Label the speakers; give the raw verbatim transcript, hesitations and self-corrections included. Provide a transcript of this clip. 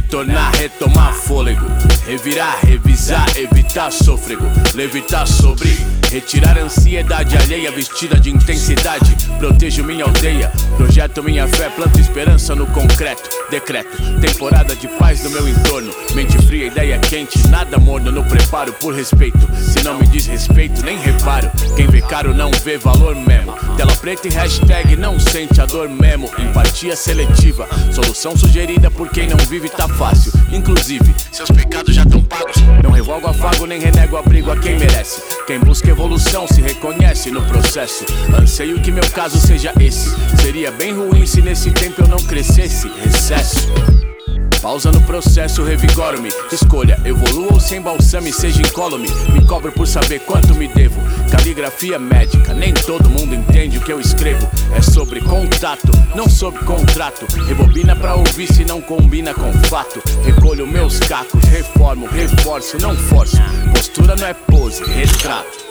Speaker 1: retornar, retomar fôlego, revirar, revisar, evitar sôfrego, levitar sobre, retirar a ansiedade alheia vestida de intensidade. Protejo minha aldeia, projeto minha fé, planto esperança no concreto. Decreto, temporada de paz no meu entorno. Mente fria, ideia quente, nada morno no preparo por respeito. Se não me diz respeito, nem reparo. Quem vê caro não vê valor mesmo. Tela preta e hashtag não sente a dor mesmo. Empatia seletiva, solução sugerida por quem não vive tá fácil. Inclusive, seus pecados já tão pagos. Não revogo afago, nem renego abrigo a quem merece. Quem busca evolução se reconhece no processo. Anseio que meu caso seja esse. Seria bem ruim se nesse tempo eu não crescesse. Recesso. Pausa no processo, revigoro-me. Escolha, evolua ou sem balsame, seja incólume. Me cobro por saber quanto me devo. Caligrafia médica, nem todo mundo entende o que eu escrevo. É sobre contato, não sobre contrato. Rebobina pra ouvir se não combina com fato. Recolho meus cacos, reformo, reforço, não forço. Postura não é pose, retrato.